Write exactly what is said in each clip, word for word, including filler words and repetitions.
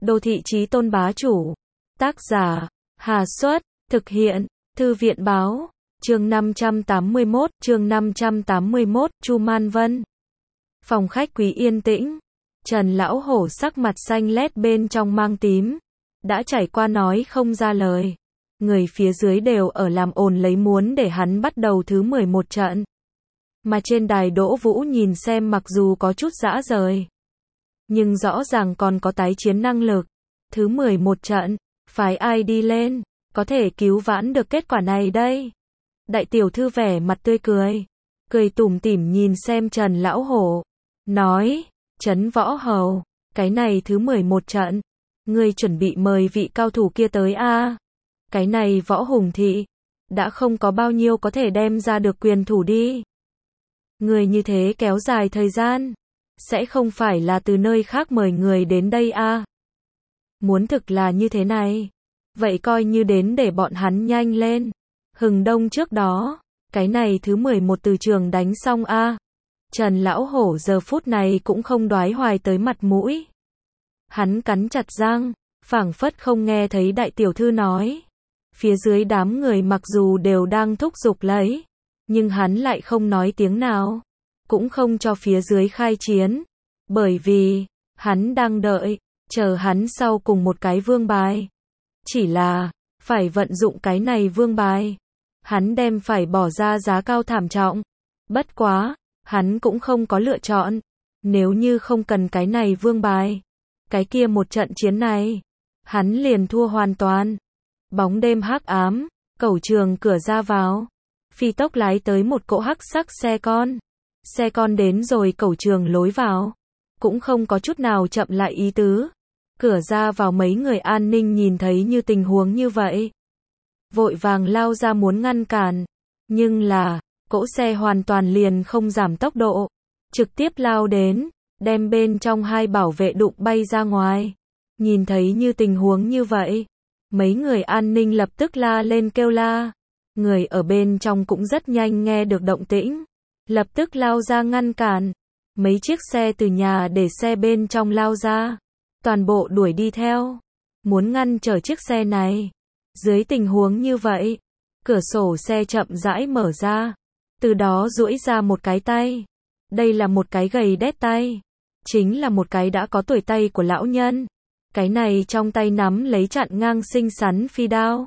Đô thị chí tôn bá chủ. Tác giả, Hà Xuất, thực hiện, Thư viện báo, chương năm trăm tám mươi mốt, chương năm trăm tám mươi mốt, Chu Man Vân. Phòng khách quý yên tĩnh, Trần Lão Hổ sắc mặt xanh lét bên trong mang tím, đã trải qua nói không ra lời. Người phía dưới đều ở làm ồn lấy muốn để hắn bắt đầu thứ mười một trận. Mà trên đài Đỗ Vũ nhìn xem mặc dù có chút dã rời, nhưng rõ ràng còn có tái chiến năng lực. Thứ mười một trận, phái ai đi lên, có thể cứu vãn được kết quả này đây? Đại tiểu thư vẻ mặt tươi cười, cười tủm tỉm nhìn xem Trần Lão Hổ, nói, Trấn Võ Hầu, cái này thứ mười một trận, ngươi chuẩn bị mời vị cao thủ kia tới a? Cái này Võ Hùng thị, đã không có bao nhiêu có thể đem ra được quyền thủ đi. Người như thế kéo dài thời gian, sẽ không phải là từ nơi khác mời người đến đây a? Muốn thực là như thế này, vậy coi như đến để bọn hắn nhanh lên. Hừng đông trước đó, cái này thứ mười một từ trường đánh xong a. Trần Lão Hổ giờ phút này cũng không đoái hoài tới mặt mũi. Hắn cắn chặt răng, phảng phất không nghe thấy đại tiểu thư nói. Phía dưới đám người mặc dù đều đang thúc giục lấy, nhưng hắn lại không nói tiếng nào, cũng không cho phía dưới khai chiến, bởi vì hắn đang đợi, chờ hắn sau cùng một cái vương bài. Chỉ là, phải vận dụng cái này vương bài, hắn đem phải bỏ ra giá cao thảm trọng. Bất quá, hắn cũng không có lựa chọn, nếu như không cần cái này vương bài, cái kia một trận chiến này, hắn liền thua hoàn toàn. Bóng đêm hắc ám, cổng trường cửa ra vào, phi tốc lái tới một cỗ hắc sắc xe con. Xe con đến rồi cổng trường lối vào, cũng không có chút nào chậm lại ý tứ. Cửa ra vào mấy người an ninh nhìn thấy như tình huống như vậy, vội vàng lao ra muốn ngăn cản, nhưng là, cỗ xe hoàn toàn liền không giảm tốc độ, trực tiếp lao đến, đem bên trong hai bảo vệ đụng bay ra ngoài. Nhìn thấy như tình huống như vậy, mấy người an ninh lập tức la lên kêu la. Người ở bên trong cũng rất nhanh nghe được động tĩnh, lập tức lao ra ngăn cản. Mấy chiếc xe từ nhà để xe bên trong lao ra, toàn bộ đuổi đi theo, muốn ngăn trở chiếc xe này. Dưới tình huống như vậy, cửa sổ xe chậm rãi mở ra, từ đó duỗi ra một cái tay. Đây là một cái gầy đét tay, chính là một cái đã có tuổi tay của lão nhân. Cái này trong tay nắm lấy chặn ngang xinh xắn phi đao.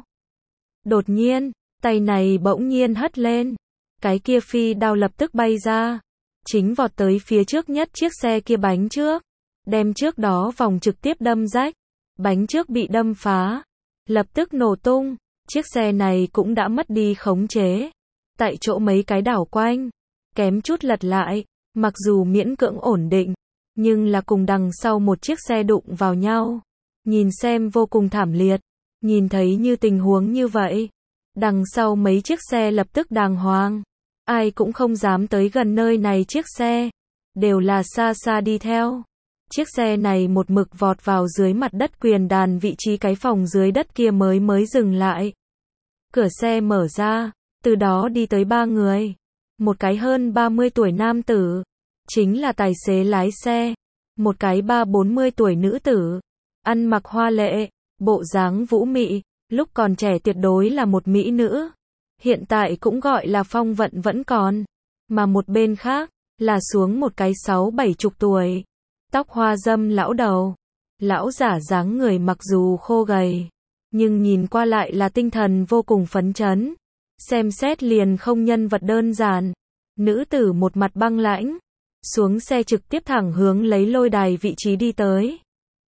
Đột nhiên, tay này bỗng nhiên hất lên, cái kia phi đao lập tức bay ra, chính vọt tới phía trước nhất chiếc xe kia bánh trước, đem trước đó vòng trực tiếp đâm rách. Bánh trước bị đâm phá, lập tức nổ tung, chiếc xe này cũng đã mất đi khống chế, tại chỗ mấy cái đảo quanh, kém chút lật lại, mặc dù miễn cưỡng ổn định, nhưng là cùng đằng sau một chiếc xe đụng vào nhau, nhìn xem vô cùng thảm liệt. Nhìn thấy như tình huống như vậy, đằng sau mấy chiếc xe lập tức đàng hoàng, ai cũng không dám tới gần nơi này chiếc xe, đều là xa xa đi theo. Chiếc xe này một mực vọt vào dưới mặt đất quyền đàn vị trí cái phòng dưới đất kia mới mới dừng lại. Cửa xe mở ra, từ đó đi tới ba người. Một cái hơn ba mươi tuổi nam tử, chính là tài xế lái xe. Một cái ba bốn mươi tuổi nữ tử, ăn mặc hoa lệ, bộ dáng vũ mị, lúc còn trẻ tuyệt đối là một mỹ nữ. Hiện tại cũng gọi là phong vận vẫn còn. Mà một bên khác, là xuống một cái sáu bảy chục tuổi, tóc hoa râm lão đầu. Lão giả dáng người mặc dù khô gầy, nhưng nhìn qua lại là tinh thần vô cùng phấn chấn. Xem xét liền không nhân vật đơn giản. Nữ tử một mặt băng lãnh, xuống xe trực tiếp thẳng hướng lấy lôi đài vị trí đi tới.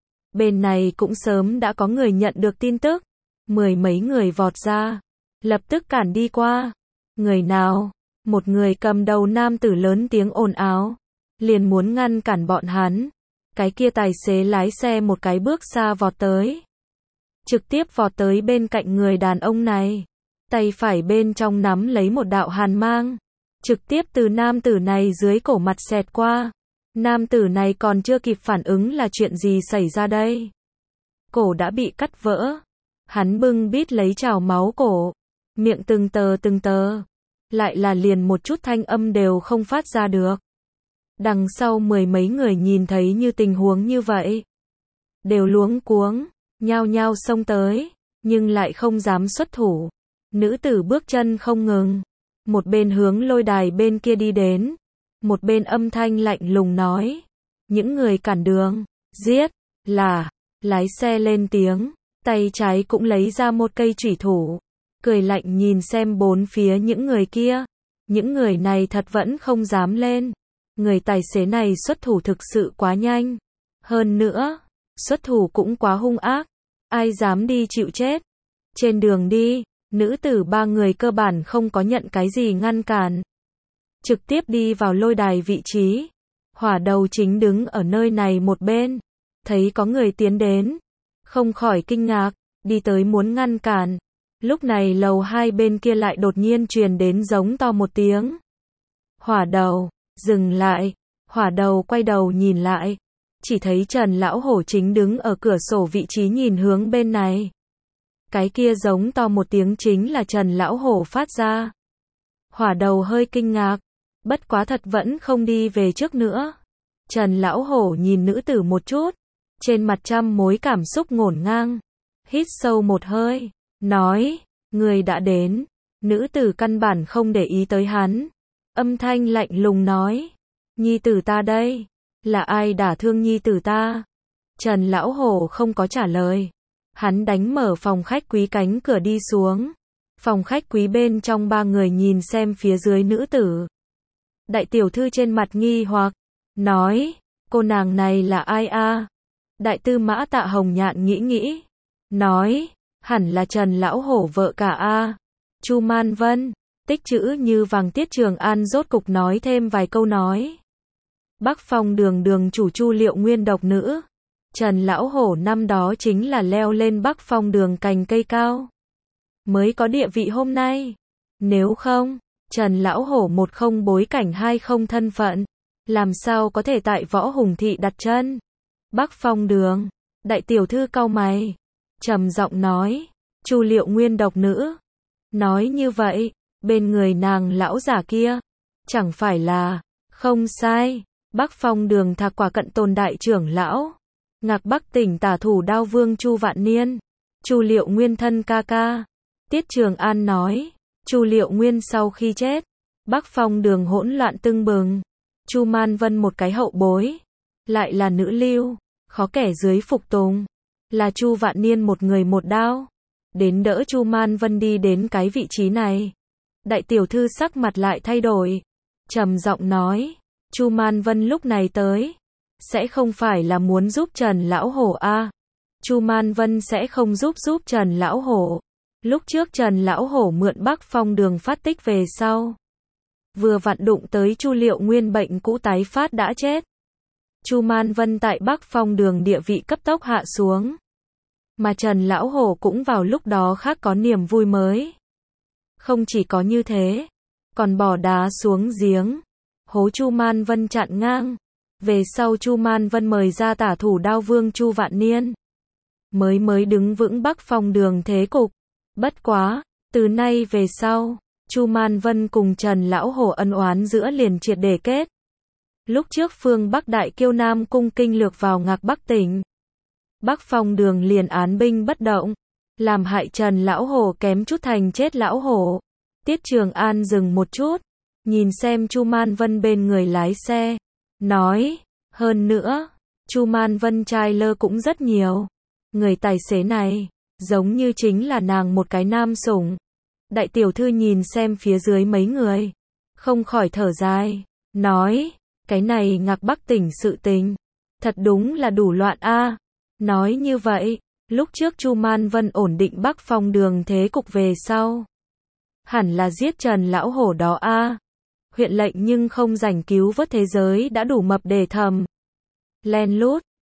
Bên này cũng sớm đã có người nhận được tin tức, mười mấy người vọt ra, lập tức cản đi qua. Người nào? Một người cầm đầu nam tử lớn tiếng ồn ào, liền muốn ngăn cản bọn hắn. Cái kia tài xế lái xe một cái bước xa vọt tới, trực tiếp vọt tới bên cạnh người đàn ông này, tay phải bên trong nắm lấy một đạo hàn mang, trực tiếp từ nam tử này dưới cổ mặt xẹt qua. Nam tử này còn chưa kịp phản ứng là chuyện gì xảy ra đây, cổ đã bị cắt vỡ. Hắn bưng bít lấy trào máu cổ, miệng từng tờ từng tờ, lại là liền một chút thanh âm đều không phát ra được. Đằng sau mười mấy người nhìn thấy như tình huống như vậy, đều luống cuống, nhao nhao xông tới, nhưng lại không dám xuất thủ. Nữ tử bước chân không ngừng, một bên hướng lôi đài bên kia đi đến, một bên âm thanh lạnh lùng nói, những người cản đường, giết, là, lái xe lên tiếng, tay trái cũng lấy ra một cây chủy thủ, cười lạnh nhìn xem bốn phía những người kia, những người này thật vẫn không dám lên, người tài xế này xuất thủ thực sự quá nhanh, hơn nữa, xuất thủ cũng quá hung ác, ai dám đi chịu chết, trên đường đi, nữ tử ba người cơ bản không có nhận cái gì ngăn cản, trực tiếp đi vào lôi đài vị trí, hỏa đầu chính đứng ở nơi này một bên, thấy có người tiến đến, không khỏi kinh ngạc, đi tới muốn ngăn cản, lúc này lầu hai bên kia lại đột nhiên truyền đến giống to một tiếng. Hỏa đầu, dừng lại, hỏa đầu quay đầu nhìn lại, chỉ thấy Trần Lão Hổ chính đứng ở cửa sổ vị trí nhìn hướng bên này. Cái kia giống to một tiếng chính là Trần Lão Hổ phát ra. Hỏa đầu hơi kinh ngạc, bất quá thật vẫn không đi về trước nữa. Trần Lão Hổ nhìn nữ tử một chút, trên mặt trăm mối cảm xúc ngổn ngang, hít sâu một hơi, nói, người đã đến. Nữ tử căn bản không để ý tới hắn, âm thanh lạnh lùng nói, nhi tử ta đây, là ai đả thương nhi tử ta? Trần Lão Hổ không có trả lời, hắn đánh mở phòng khách quý cánh cửa đi xuống, phòng khách quý bên trong ba người nhìn xem phía dưới nữ tử. Đại tiểu thư trên mặt nghi hoặc, nói, cô nàng này là ai a? Đại tư mã Tạ Hồng Nhạn nghĩ nghĩ, nói, hẳn là Trần Lão Hổ vợ cả a. Chu Man Vân, tích chữ như vàng Tiết Trường An rốt cục nói thêm vài câu nói. Bắc Phong đường đường chủ Chu Liệu Nguyên độc nữ. Trần Lão Hổ năm đó chính là leo lên Bắc Phong đường cành cây cao, mới có địa vị hôm nay. Nếu không, Trần Lão Hổ một không bối cảnh hai không thân phận, làm sao có thể tại Võ Hùng Thị đặt chân? Bắc Phong đường, đại tiểu thư cau mày, trầm giọng nói, Chu Liệu Nguyên độc nữ. Nói như vậy, bên người nàng lão giả kia, chẳng phải là, không sai, Bắc Phong đường Thạc Quả Cận Tôn đại trưởng lão, Ngạc Bắc tỉnh tả thủ đao vương Chu Vạn Niên, Chu Liệu Nguyên thân ca ca. Tiết Trường An nói, Chu Liệu Nguyên sau khi chết, Bắc Phong đường hỗn loạn tưng bừng, Chu Man Vân một cái hậu bối, lại là nữ lưu, khó kẻ dưới phục tùng, là Chu Vạn Niên một người một đao, đến đỡ Chu Man Vân đi đến cái vị trí này. Đại tiểu thư sắc mặt lại thay đổi, trầm giọng nói, Chu Man Vân lúc này tới, sẽ không phải là muốn giúp Trần Lão Hổ a? À? Chu Man Vân sẽ không giúp giúp Trần Lão Hổ. Lúc trước Trần Lão Hổ mượn Bắc Phong đường phát tích về sau, vừa vặn đụng tới Chu Liệu Nguyên bệnh cũ tái phát đã chết. Chu Man Vân tại Bắc Phong đường địa vị cấp tốc hạ xuống, mà Trần Lão Hổ cũng vào lúc đó khác có niềm vui mới. Không chỉ có như thế, còn bỏ đá xuống giếng, hố Chu Man Vân chặn ngang. Về sau Chu Man Vân mời ra tả thủ đao vương Chu Vạn Niên, mới mới đứng vững Bắc Phong đường thế cục. Bất quá, từ nay về sau, Chu Man Vân cùng Trần Lão Hổ ân oán giữa liền triệt để kết. Lúc trước phương Bắc Đại Kiêu Nam cung kinh lược vào Ngạc Bắc tỉnh, Bắc Phong đường liền án binh bất động, làm hại Trần Lão Hổ kém chút thành chết Lão Hổ. Tiết Trường An dừng một chút, nhìn xem Chu Man Vân bên người lái xe, nói, hơn nữa, Chu Man Vân trai lơ cũng rất nhiều. Người tài xế này, giống như chính là nàng một cái nam sủng. Đại tiểu thư nhìn xem phía dưới mấy người, không khỏi thở dài, nói, cái này Ngạc Bắc tỉnh sự tình, thật đúng là đủ loạn a. Nói như vậy, lúc trước Chu Man Vân ổn định Bắc Phong đường thế cục về sau, hẳn là giết Trần Lão Hổ đó a. Huyện lệnh nhưng không rảnh cứu vớt thế giới đã đủ mập để thầm. Len lút,